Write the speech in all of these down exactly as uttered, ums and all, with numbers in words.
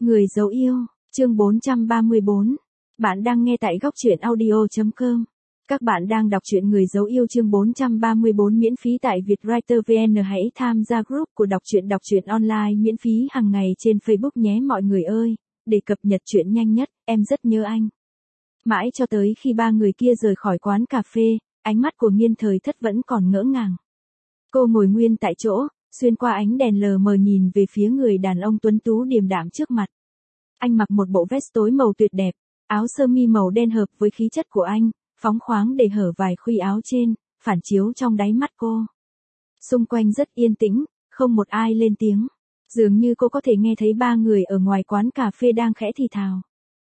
Người dấu yêu, chương bốn trăm ba mươi bốn. Bạn đang nghe tại góc truyện audio chấm com. Các bạn đang đọc truyện Người dấu yêu chương bốn trăm ba mươi bốn miễn phí tại Vietwriter vê en. Hãy tham gia group của đọc truyện đọc truyện online miễn phí hàng ngày trên Facebook nhé mọi người ơi, để cập nhật truyện nhanh nhất, em rất nhớ anh. Mãi cho tới khi ba người kia rời khỏi quán cà phê, ánh mắt của Nghiên Thời Thất vẫn còn ngỡ ngàng. Cô ngồi nguyên tại chỗ, xuyên qua ánh đèn lờ mờ nhìn về phía người đàn ông tuấn tú điềm đạm trước mặt. Anh mặc một bộ vest tối màu tuyệt đẹp, áo sơ mi màu đen hợp với khí chất của anh, phóng khoáng để hở vài khuy áo trên, phản chiếu trong đáy mắt cô. Xung quanh rất yên tĩnh, không một ai lên tiếng. Dường như cô có thể nghe thấy ba người ở ngoài quán cà phê đang khẽ thì thào.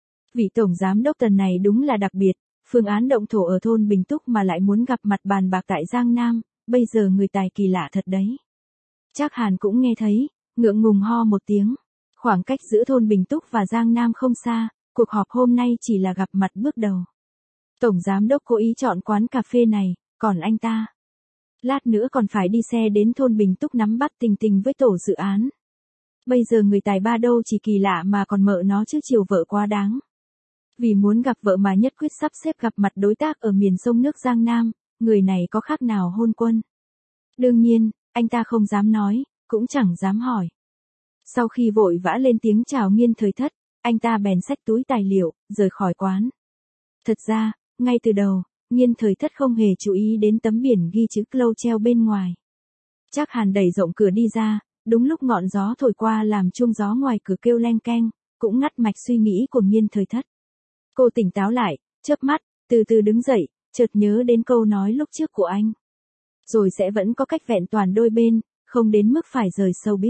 Vị tổng giám đốc Tần này đúng là đặc biệt, phương án động thổ ở thôn Bình Túc mà lại muốn gặp mặt bàn bạc tại Giang Nam, bây giờ người tài kỳ lạ thật đấy. Trác Hàn cũng nghe thấy, ngượng ngùng ho một tiếng. Khoảng cách giữa thôn Bình Túc và Giang Nam không xa, cuộc họp hôm nay chỉ là gặp mặt bước đầu. Tổng giám đốc cố ý chọn quán cà phê này, còn anh ta. Lát nữa còn phải đi xe đến thôn Bình Túc nắm bắt tình tình với tổ dự án. Bây giờ người tài ba đâu chỉ kỳ lạ mà còn mợ nó chứ chiều vợ quá đáng. Vì muốn gặp vợ mà nhất quyết sắp xếp gặp mặt đối tác ở miền sông nước Giang Nam, người này có khác nào hôn quân. Đương nhiên, anh ta không dám nói, cũng chẳng dám hỏi. Sau khi vội vã lên tiếng chào Nghiên Thời Thất, anh ta bèn xách túi tài liệu, rời khỏi quán. Thật ra, ngay từ đầu, Nghiên Thời Thất không hề chú ý đến tấm biển ghi chữ Clou treo bên ngoài. Trác Hàn đẩy rộng cửa đi ra, đúng lúc ngọn gió thổi qua làm chuông gió ngoài cửa kêu leng keng, cũng ngắt mạch suy nghĩ của Nghiên Thời Thất. Cô tỉnh táo lại, chớp mắt, từ từ đứng dậy, chợt nhớ đến câu nói lúc trước của anh. Rồi sẽ vẫn có cách vẹn toàn đôi bên, không đến mức phải rời showbiz.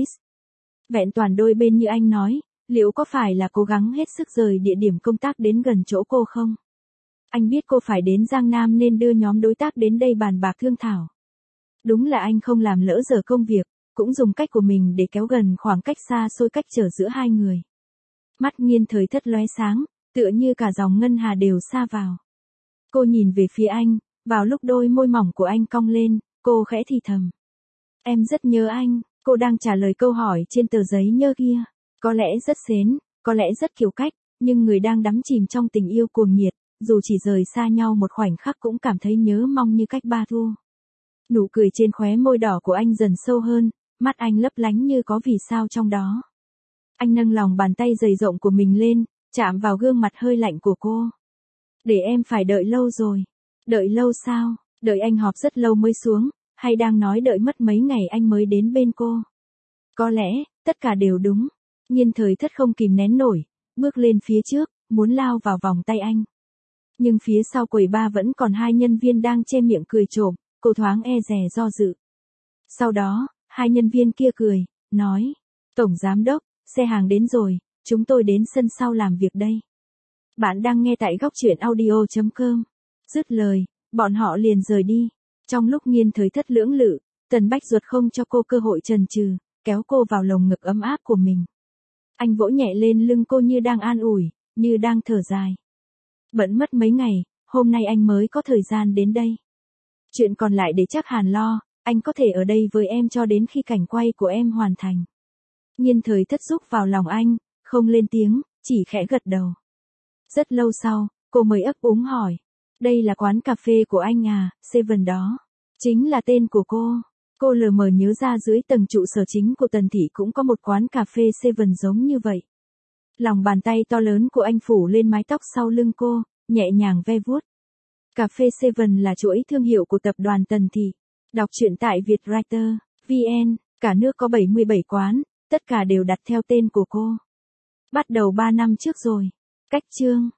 Vẹn toàn đôi bên như anh nói, liệu có phải là cố gắng hết sức rời địa điểm công tác đến gần chỗ cô không? Anh biết cô phải đến Giang Nam nên đưa nhóm đối tác đến đây bàn bạc thương thảo. Đúng là anh không làm lỡ giờ công việc, cũng dùng cách của mình để kéo gần khoảng cách xa xôi cách trở giữa hai người. Mắt Nghiên Thời Thất lóe sáng, tựa như cả dòng ngân hà đều sa vào. Cô nhìn về phía anh, vào lúc đôi môi mỏng của anh cong lên, cô khẽ thì thầm. Em rất nhớ anh. Cô đang trả lời câu hỏi trên tờ giấy nhơ kia. Có lẽ rất xến, có lẽ rất kiêu cách, nhưng người đang đắm chìm trong tình yêu cuồng nhiệt, dù chỉ rời xa nhau một khoảnh khắc cũng cảm thấy nhớ mong như cách ba thu. Nụ cười trên khóe môi đỏ của anh dần sâu hơn, mắt anh lấp lánh như có vì sao trong đó. Anh nâng lòng bàn tay dày rộng của mình lên, chạm vào gương mặt hơi lạnh của cô. Để em phải đợi lâu rồi. Đợi lâu sao? Đợi anh họp rất lâu mới xuống. Hay đang nói đợi mất mấy ngày anh mới đến bên cô? Có lẽ, tất cả đều đúng. Nghiên Thời Thất không kìm nén nổi, bước lên phía trước, muốn lao vào vòng tay anh. Nhưng phía sau quầy bar vẫn còn hai nhân viên đang che miệng cười trộm, cô thoáng e dè do dự. Sau đó, hai nhân viên kia cười, nói, Tổng Giám Đốc, xe hàng đến rồi, chúng tôi đến sân sau làm việc đây. Bạn đang nghe tại góc truyện audio chấm com. Dứt lời, bọn họ liền rời đi. Trong lúc Nghiên Thời Thất lưỡng lự, Tần Bách Duật không cho cô cơ hội chần chừ, kéo cô vào lồng ngực ấm áp của mình. Anh vỗ nhẹ lên lưng cô như đang an ủi, như đang thở dài. Bận mất mấy ngày, hôm nay anh mới có thời gian đến đây. Chuyện còn lại để Trác Hàn lo, anh có thể ở đây với em cho đến khi cảnh quay của em hoàn thành. Nghiên Thời Thất rúc vào lòng anh, không lên tiếng, chỉ khẽ gật đầu. Rất lâu sau, cô mới ấp úng hỏi. Đây là quán cà phê của anh à, Seven đó. Chính là tên của cô. Cô lờ mờ nhớ ra dưới tầng trụ sở chính của Tần Thị cũng có một quán cà phê Seven giống như vậy. Lòng bàn tay to lớn của anh phủ lên mái tóc sau lưng cô, nhẹ nhàng ve vuốt. Cà phê Seven là chuỗi thương hiệu của tập đoàn Tần Thị. Đọc truyện tại Vietwriter vê en, cả nước có bảy mươi bảy quán, tất cả đều đặt theo tên của cô. Bắt đầu ba năm trước rồi. Cách chương